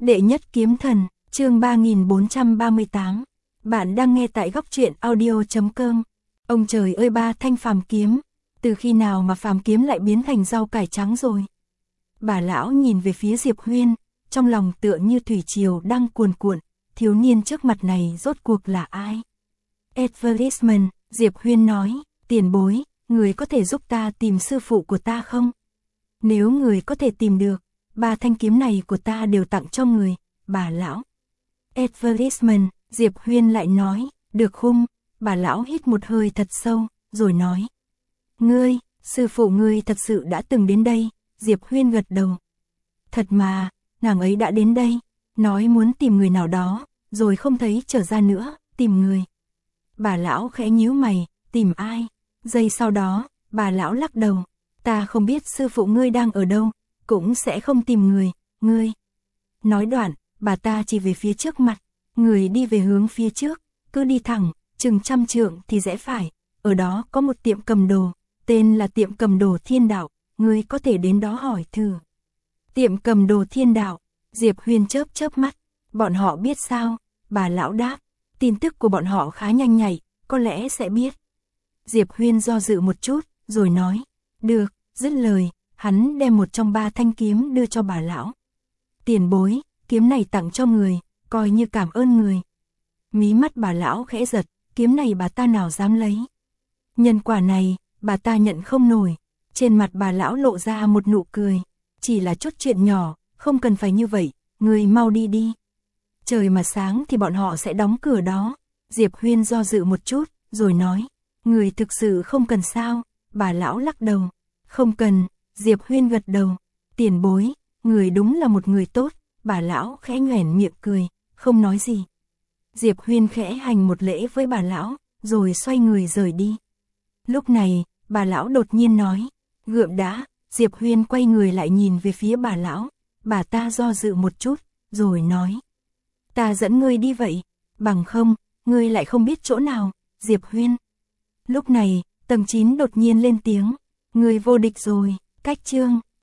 Đệ nhất kiếm thần, chương 3438. Bạn đang nghe tại góc truyện audio.com. Ông trời ơi, ba thanh phàm kiếm, từ khi nào mà phàm kiếm lại biến thành rau cải trắng rồi? Bà lão nhìn về phía Diệp Huyên, trong lòng tựa như thủy triều đang cuồn cuộn, thiếu niên trước mặt này rốt cuộc là ai? Advertisement, Diệp Huyên nói, tiền bối, người có thể giúp ta tìm sư phụ của ta không? Nếu người có thể tìm được, ba thanh kiếm này của ta đều tặng cho người, bà lão. Advertisement, Diệp Huyên lại nói, được không? Bà lão hít một hơi thật sâu, rồi nói. Ngươi, sư phụ ngươi thật sự đã từng đến đây, Diệp Huyên gật đầu. Thật mà, nàng ấy đã đến đây, nói muốn tìm người nào đó, rồi không thấy trở ra nữa, tìm người. Bà lão khẽ nhíu mày, tìm ai? Giây sau đó, bà lão lắc đầu, ta không biết sư phụ ngươi đang ở đâu, cũng sẽ không tìm người, ngươi. Nói đoạn, bà ta chỉ về phía trước mặt, người đi về hướng phía trước, cứ đi thẳng, chừng 100 trượng thì rẽ phải, ở đó có một tiệm cầm đồ, tên là tiệm cầm đồ Thiên Đạo, ngươi có thể đến đó hỏi thử. Tiệm cầm đồ Thiên Đạo, Diệp Huyên chớp chớp mắt, bọn họ biết sao? Bà lão đáp, tin tức của bọn họ khá nhanh nhạy, có lẽ sẽ biết. Diệp Huyên do dự một chút, rồi nói, được, dứt lời, hắn đem một trong ba thanh kiếm đưa cho bà lão. Tiền bối, kiếm này tặng cho người, coi như cảm ơn người. Mí mắt bà lão khẽ giật, kiếm này bà ta nào dám lấy. Nhân quả này, bà ta nhận không nổi. Trên mặt bà lão lộ ra một nụ cười, chỉ là chút chuyện nhỏ, không cần phải như vậy, người mau đi đi. Trời mà sáng thì bọn họ sẽ đóng cửa đó. Diệp Huyên do dự một chút, rồi nói, người thực sự không cần sao? Bà lão lắc đầu, không cần. Diệp Huyên gật đầu, tiền bối, người đúng là một người tốt. Bà lão khẽ nhoẻn miệng cười, không nói gì. Diệp Huyên khẽ hành một lễ với bà lão, rồi xoay người rời đi. Lúc này, bà lão đột nhiên nói, gượm đã. Diệp Huyên quay người lại nhìn về phía bà lão, bà ta do dự một chút, rồi nói, ta dẫn ngươi đi vậy, bằng không, ngươi lại không biết chỗ nào. Diệp Huyên. Lúc này, tầng 9 đột nhiên lên tiếng, ngươi vô địch rồi. Cách chương